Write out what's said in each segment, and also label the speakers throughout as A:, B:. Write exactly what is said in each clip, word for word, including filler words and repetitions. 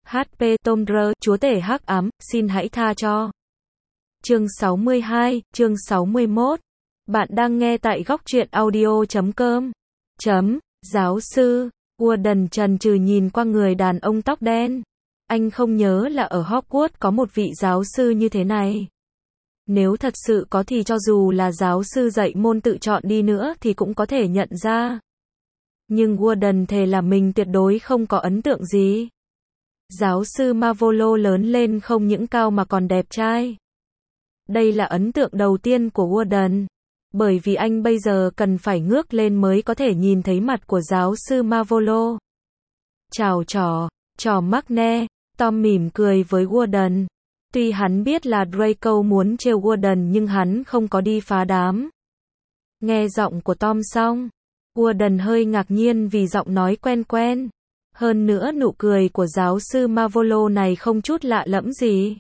A: hát pê Tomdr, chúa tể hắc ám, xin hãy tha cho. Chương sáu mươi hai, chương sáu mươi mốt. Bạn đang nghe tại góc truyện audio chấm com. Chấm, giáo sư, Warden chần chừ nhìn qua người đàn ông tóc đen. Anh không nhớ là ở Hogwarts có một vị giáo sư như thế này. Nếu thật sự có thì cho dù là giáo sư dạy môn tự chọn đi nữa thì cũng có thể nhận ra. Nhưng Warden thề là mình tuyệt đối không có ấn tượng gì. Giáo sư Marvolo lớn lên không những cao mà còn đẹp trai. Đây là ấn tượng đầu tiên của Warden. Bởi vì anh bây giờ cần phải ngước lên mới có thể nhìn thấy mặt của giáo sư Marvolo. Chào trò, trò Magne, Tom mỉm cười với Warden. Tuy hắn biết là Draco muốn trêu Warden nhưng hắn không có đi phá đám. Nghe giọng của Tom xong, Warden hơi ngạc nhiên vì giọng nói quen quen. Hơn nữa nụ cười của giáo sư Marvolo này không chút lạ lẫm gì.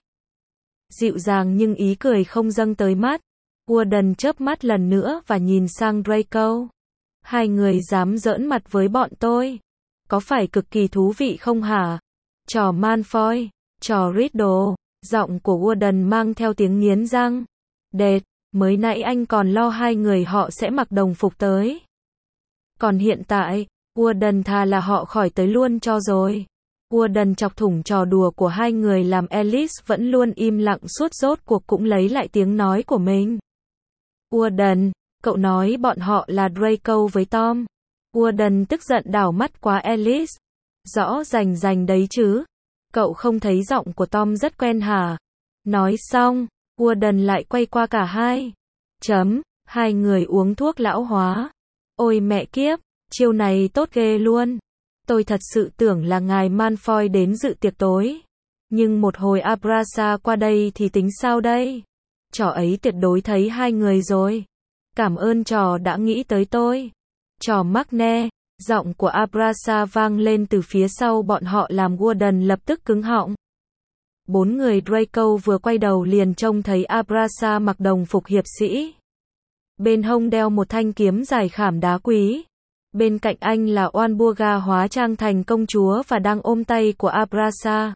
A: Dịu dàng nhưng ý cười không dâng tới mắt. Warden chớp mắt lần nữa và nhìn sang Draco. Hai người dám giỡn mặt với bọn tôi. Có phải cực kỳ thú vị không hả? Trò Malfoy, trò Riddle. Giọng của Warden mang theo tiếng nghiến răng. Đệt, mới nãy anh còn lo hai người họ sẽ mặc đồng phục tới. Còn hiện tại, Warden thà là họ khỏi tới luôn cho rồi. Warden chọc thủng trò đùa của hai người làm Alice vẫn luôn im lặng suốt rốt cuộc cũng lấy lại tiếng nói của mình. Warden, cậu nói bọn họ là Draco với Tom. Warden tức giận đảo mắt qua Alice. Rõ rành rành đấy chứ. Cậu không thấy giọng của Tom rất quen hả? Nói xong, Warden lại quay qua cả hai. Chấm, hai người uống thuốc lão hóa. Ôi mẹ kiếp, chiêu này tốt ghê luôn. Tôi thật sự tưởng là ngài Malfoy đến dự tiệc tối. Nhưng một hồi Abrasa qua đây thì tính sao đây? Trò ấy tuyệt đối thấy hai người rồi. Cảm ơn trò đã nghĩ tới tôi. Trò Magne, giọng của Abrasa vang lên từ phía sau bọn họ làm Warden lập tức cứng họng. Bốn người Draco vừa quay đầu liền trông thấy Abrasa mặc đồng phục hiệp sĩ. Bên hông đeo một thanh kiếm dài khảm đá quý. Bên cạnh anh là Oanburga hóa trang thành công chúa và đang ôm tay của Abrasa.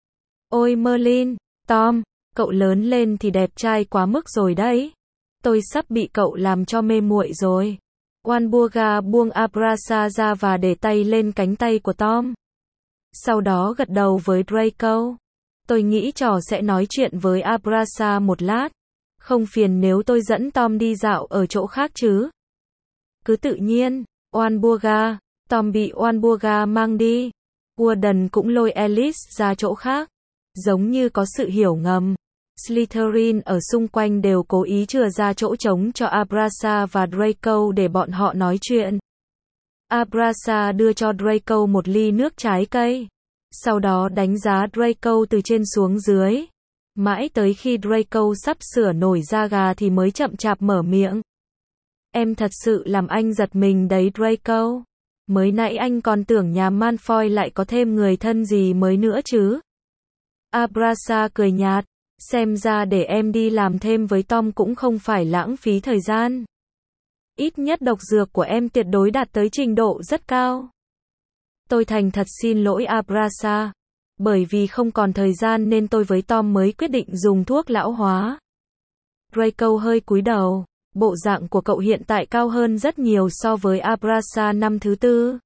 A: Ôi Merlin, Tom, cậu lớn lên thì đẹp trai quá mức rồi đấy. Tôi sắp bị cậu làm cho mê muội rồi. Oanburga buông Abrasa ra và để tay lên cánh tay của Tom. Sau đó gật đầu với Draco. Tôi nghĩ trò sẽ nói chuyện với Abrasa một lát. Không phiền nếu tôi dẫn Tom đi dạo ở chỗ khác chứ? Cứ tự nhiên. Oanburga, Tom bị Oanburga mang đi. Warden cũng lôi Alice ra chỗ khác. Giống như có sự hiểu ngầm. Slytherin ở xung quanh đều cố ý chừa ra chỗ trống cho Abrasa và Draco để bọn họ nói chuyện. Abrasa đưa cho Draco một ly nước trái cây. Sau đó đánh giá Draco từ trên xuống dưới. Mãi tới khi Draco sắp sửa nổi da gà thì mới chậm chạp mở miệng. Em thật sự làm anh giật mình đấy Draco. Mới nãy anh còn tưởng nhà Malfoy lại có thêm người thân gì mới nữa chứ. Abrasa cười nhạt. Xem ra để em đi làm thêm với Tom cũng không phải lãng phí thời gian. Ít nhất độc dược của em tuyệt đối đạt tới trình độ rất cao. Tôi thành thật xin lỗi Abrasa. Bởi vì không còn thời gian nên tôi với Tom mới quyết định dùng thuốc lão hóa. Draco hơi cúi đầu. Bộ dạng của cậu hiện tại cao hơn rất nhiều so với Abrasa năm thứ tư.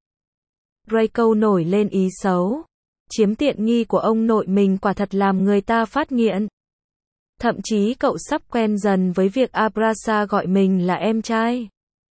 A: Draco nổi lên ý xấu. Chiếm tiện nghi của ông nội mình quả thật làm người ta phát nghiện. Thậm chí cậu sắp quen dần với việc Abrasa gọi mình là em trai.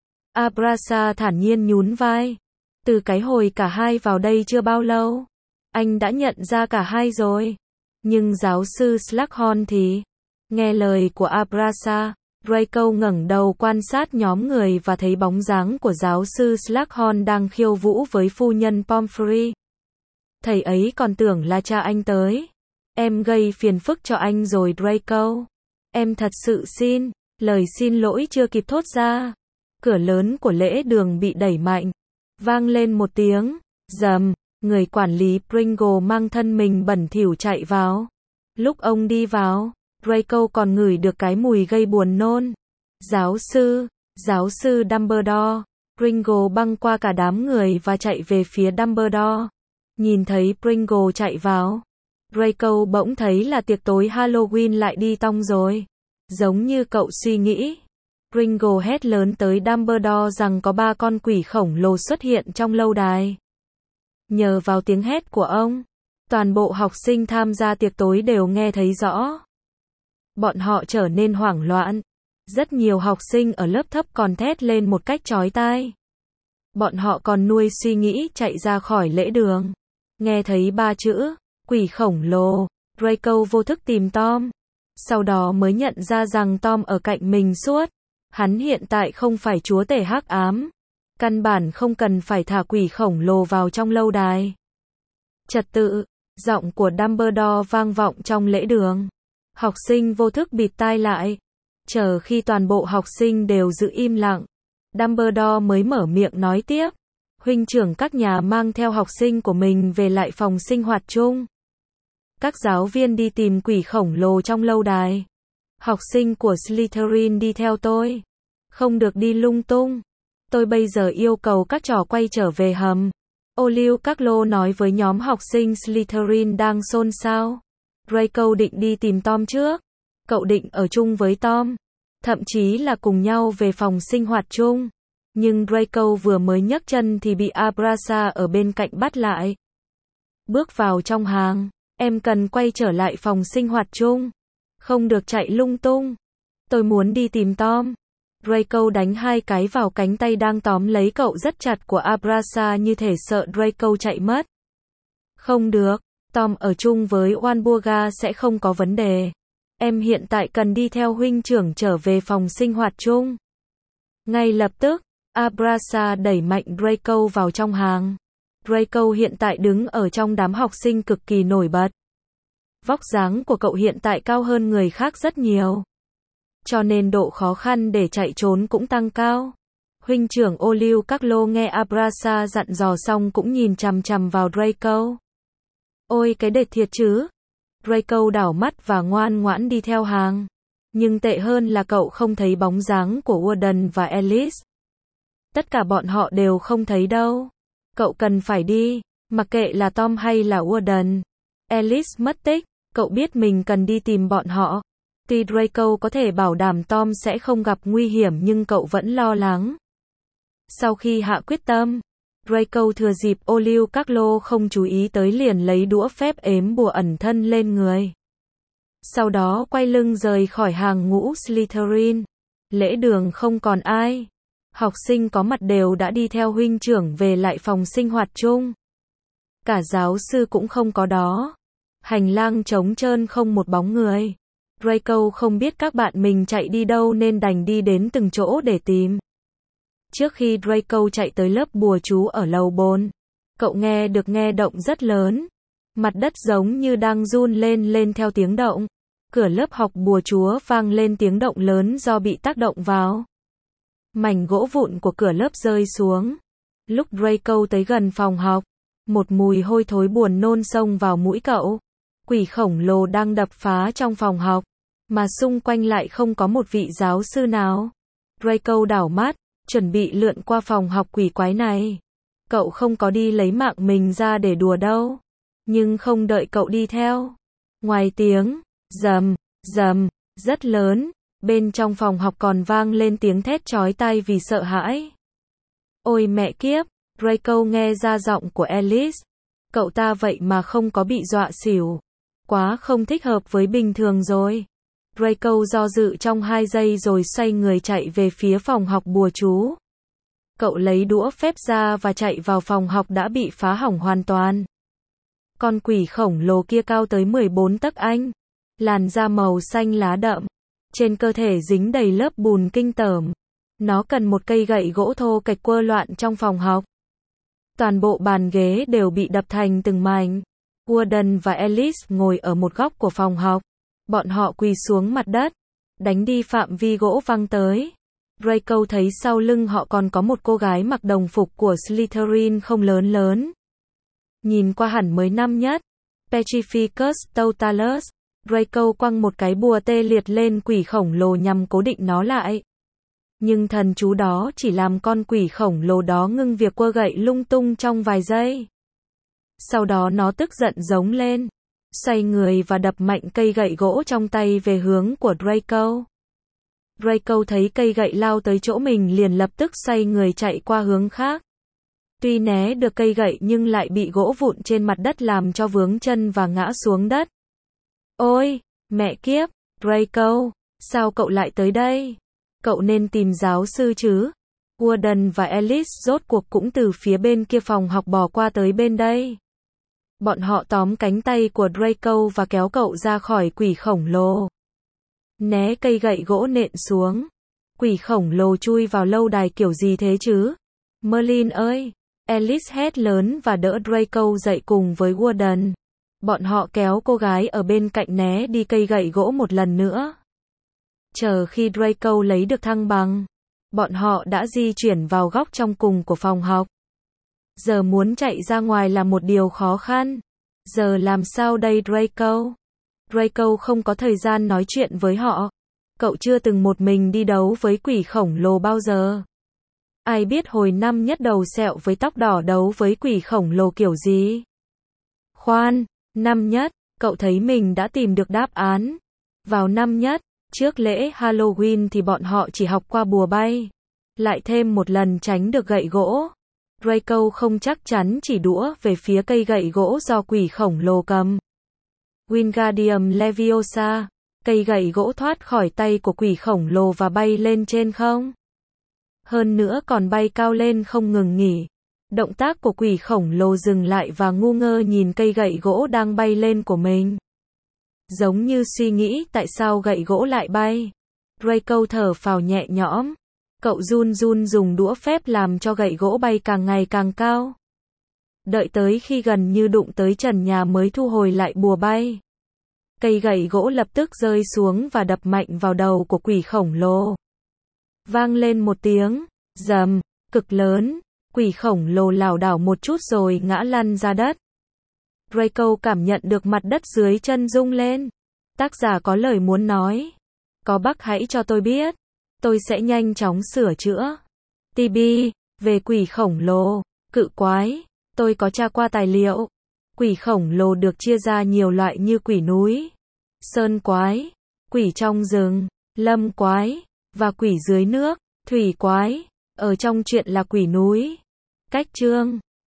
A: Abrasa thản nhiên nhún vai. Từ cái hồi cả hai vào đây chưa bao lâu, anh đã nhận ra cả hai rồi. Nhưng giáo sư Slughorn thì... Nghe lời của Abrasa, Draco ngẩng đầu quan sát nhóm người và thấy bóng dáng của giáo sư Slughorn đang khiêu vũ với phu nhân Pomfrey. Thầy ấy còn tưởng là cha anh tới. Em gây phiền phức cho anh rồi Draco. Em thật sự xin. Lời xin lỗi chưa kịp thốt ra. Cửa lớn của lễ đường bị đẩy mạnh. Vang lên một tiếng. Rầm. Người quản lý Pringle mang thân mình bẩn thỉu chạy vào. Lúc ông đi vào, Draco còn ngửi được cái mùi gây buồn nôn. Giáo sư, giáo sư Dumbledore. Pringle băng qua cả đám người và chạy về phía Dumbledore. Nhìn thấy Pringle chạy vào, Draco bỗng thấy là tiệc tối Halloween lại đi tong rồi. Giống như cậu suy nghĩ, Pringle hét lớn tới Dumbledore rằng có ba con quỷ khổng lồ xuất hiện trong lâu đài. Nhờ vào tiếng hét của ông, toàn bộ học sinh tham gia tiệc tối đều nghe thấy rõ. Bọn họ trở nên hoảng loạn. Rất nhiều học sinh ở lớp thấp còn thét lên một cách chói tai. Bọn họ còn nuôi suy nghĩ chạy ra khỏi lễ đường. Nghe thấy ba chữ, quỷ khổng lồ, Draco vô thức tìm Tom. Sau đó mới nhận ra rằng Tom ở cạnh mình suốt. Hắn hiện tại không phải chúa tể hắc ám. Căn bản không cần phải thả quỷ khổng lồ vào trong lâu đài. Trật tự, giọng của Dumbledore vang vọng trong lễ đường. Học sinh vô thức bịt tai lại. Chờ khi toàn bộ học sinh đều giữ im lặng, Dumbledore mới mở miệng nói tiếp. Huynh trưởng các nhà mang theo học sinh của mình về lại phòng sinh hoạt chung. Các giáo viên đi tìm quỷ khổng lồ trong lâu đài. Học sinh của Slytherin đi theo tôi. Không được đi lung tung. Tôi bây giờ yêu cầu các trò quay trở về hầm. Olive Carlo nói với nhóm học sinh Slytherin đang xôn xao. Draco định đi tìm Tom trước. Cậu định ở chung với Tom. Thậm chí là cùng nhau về phòng sinh hoạt chung. Nhưng Draco vừa mới nhấc chân thì bị Abrasa ở bên cạnh bắt lại. Bước vào trong hàng. Em cần quay trở lại phòng sinh hoạt chung. Không được chạy lung tung. Tôi muốn đi tìm Tom. Draco đánh hai cái vào cánh tay đang tóm lấy cậu rất chặt của Abrasa như thể sợ Draco chạy mất. Không được. Tom ở chung với Walburga sẽ không có vấn đề. Em hiện tại cần đi theo huynh trưởng trở về phòng sinh hoạt chung. Ngay lập tức, Abrasa đẩy mạnh Draco vào trong hàng. Draco hiện tại đứng ở trong đám học sinh cực kỳ nổi bật. Vóc dáng của cậu hiện tại cao hơn người khác rất nhiều. Cho nên độ khó khăn để chạy trốn cũng tăng cao. Huynh trưởng Olive Carlo nghe Abrasa dặn dò xong cũng nhìn chằm chằm vào Draco. Ôi cái đệt thiệt chứ. Draco đảo mắt và ngoan ngoãn đi theo hàng. Nhưng tệ hơn là cậu không thấy bóng dáng của Warden và Alice. Tất cả bọn họ đều không thấy đâu. Cậu cần phải đi, mặc kệ là Tom hay là Warden. Alice mất tích, cậu biết mình cần đi tìm bọn họ. Tuy Draco có thể bảo đảm Tom sẽ không gặp nguy hiểm nhưng cậu vẫn lo lắng. Sau khi hạ quyết tâm, Draco thừa dịp Olive Carlo không chú ý tới liền lấy đũa phép ếm bùa ẩn thân lên người. Sau đó quay lưng rời khỏi hàng ngũ Slytherin. Lễ đường không còn ai. Học sinh có mặt đều đã đi theo huynh trưởng về lại phòng sinh hoạt chung. Cả giáo sư cũng không có đó. Hành lang trống trơn không một bóng người. Draco không biết các bạn mình chạy đi đâu nên đành đi đến từng chỗ để tìm. Trước khi Draco chạy tới lớp bùa chú ở lầu bốn, cậu nghe được nghe động rất lớn. Mặt đất giống như đang run lên lên theo tiếng động. Cửa lớp học bùa chúa vang lên tiếng động lớn do bị tác động vào. Mảnh gỗ vụn của cửa lớp rơi xuống. Lúc Draco tới gần phòng học, một mùi hôi thối buồn nôn xông vào mũi cậu. Quỷ khổng lồ đang đập phá trong phòng học, mà xung quanh lại không có một vị giáo sư nào. Draco đảo mắt, chuẩn bị lượn qua phòng học quỷ quái này. Cậu không có đi lấy mạng mình ra để đùa đâu. Nhưng không đợi cậu đi theo. Ngoài tiếng rầm, rầm, rất lớn, bên trong phòng học còn vang lên tiếng thét chói tai vì sợ hãi. Ôi mẹ kiếp, Draco nghe ra giọng của Alice. Cậu ta vậy mà không có bị dọa xỉu. Quá không thích hợp với bình thường rồi. Draco do dự trong hai giây rồi xoay người chạy về phía phòng học bùa chú. Cậu lấy đũa phép ra và chạy vào phòng học đã bị phá hỏng hoàn toàn. Con quỷ khổng lồ kia cao tới mười bốn tấc anh. Làn da màu xanh lá đậm. Trên cơ thể dính đầy lớp bùn kinh tởm. Nó cần một cây gậy gỗ thô kệch quơ loạn trong phòng học. Toàn bộ bàn ghế đều bị đập thành từng mảnh. Warden và Alice ngồi ở một góc của phòng học. Bọn họ quỳ xuống mặt đất. Đánh đi phạm vi gỗ văng tới. Draco thấy sau lưng họ còn có một cô gái mặc đồng phục của Slytherin không lớn lớn. Nhìn qua hẳn mới năm nhất. Petrificus Totalus. Draco quăng một cái bùa tê liệt lên quỷ khổng lồ nhằm cố định nó lại. Nhưng thần chú đó chỉ làm con quỷ khổng lồ đó ngưng việc quơ gậy lung tung trong vài giây. Sau đó nó tức giận giống lên, xoay người và đập mạnh cây gậy gỗ trong tay về hướng của Draco. Draco thấy cây gậy lao tới chỗ mình liền lập tức xoay người chạy qua hướng khác. Tuy né được cây gậy nhưng lại bị gỗ vụn trên mặt đất làm cho vướng chân và ngã xuống đất. Ôi, mẹ kiếp, Draco, sao cậu lại tới đây? Cậu nên tìm giáo sư chứ? Gordon và Alice rốt cuộc cũng từ phía bên kia phòng học bò qua tới bên đây. Bọn họ tóm cánh tay của Draco và kéo cậu ra khỏi quỷ khổng lồ. Né cây gậy gỗ nện xuống. Quỷ khổng lồ chui vào lâu đài kiểu gì thế chứ? Merlin ơi! Alice hét lớn và đỡ Draco dậy cùng với Gordon. Bọn họ kéo cô gái ở bên cạnh né đi cây gậy gỗ một lần nữa. Chờ khi Draco lấy được thăng bằng, bọn họ đã di chuyển vào góc trong cùng của phòng học. Giờ muốn chạy ra ngoài là một điều khó khăn. Giờ làm sao đây Draco? Draco không có thời gian nói chuyện với họ. Cậu chưa từng một mình đi đấu với quỷ khổng lồ bao giờ. Ai biết hồi năm nhất đầu sẹo với tóc đỏ đấu với quỷ khổng lồ kiểu gì? Khoan, năm nhất, cậu thấy mình đã tìm được đáp án. Vào năm nhất, trước lễ Halloween thì bọn họ chỉ học qua bùa bay. Lại thêm một lần tránh được gậy gỗ. Draco không chắc chắn chỉ đũa về phía cây gậy gỗ do quỷ khổng lồ cầm. Wingardium Leviosa, cây gậy gỗ thoát khỏi tay của quỷ khổng lồ và bay lên trên không. Hơn nữa còn bay cao lên không ngừng nghỉ. Động tác của quỷ khổng lồ dừng lại và ngu ngơ nhìn cây gậy gỗ đang bay lên của mình. Giống như suy nghĩ tại sao gậy gỗ lại bay. Draco thở phào nhẹ nhõm. Cậu run run dùng đũa phép làm cho gậy gỗ bay càng ngày càng cao. Đợi tới khi gần như đụng tới trần nhà mới thu hồi lại bùa bay. Cây gậy gỗ lập tức rơi xuống và đập mạnh vào đầu của quỷ khổng lồ. Vang lên một tiếng rầm cực lớn, quỷ khổng lồ lảo đảo một chút rồi ngã lăn ra đất. Draco cảm nhận được mặt đất dưới chân rung lên. Tác giả có lời muốn nói. Có bug hãy cho tôi biết. Tôi sẽ nhanh chóng sửa chữa. tê bê, về quỷ khổng lồ, cự quái. Tôi có tra qua tài liệu. Quỷ khổng lồ được chia ra nhiều loại như quỷ núi, sơn quái, quỷ trong rừng, lâm quái, và quỷ dưới nước, thủy quái. Ở trong truyện là quỷ núi. Cách chương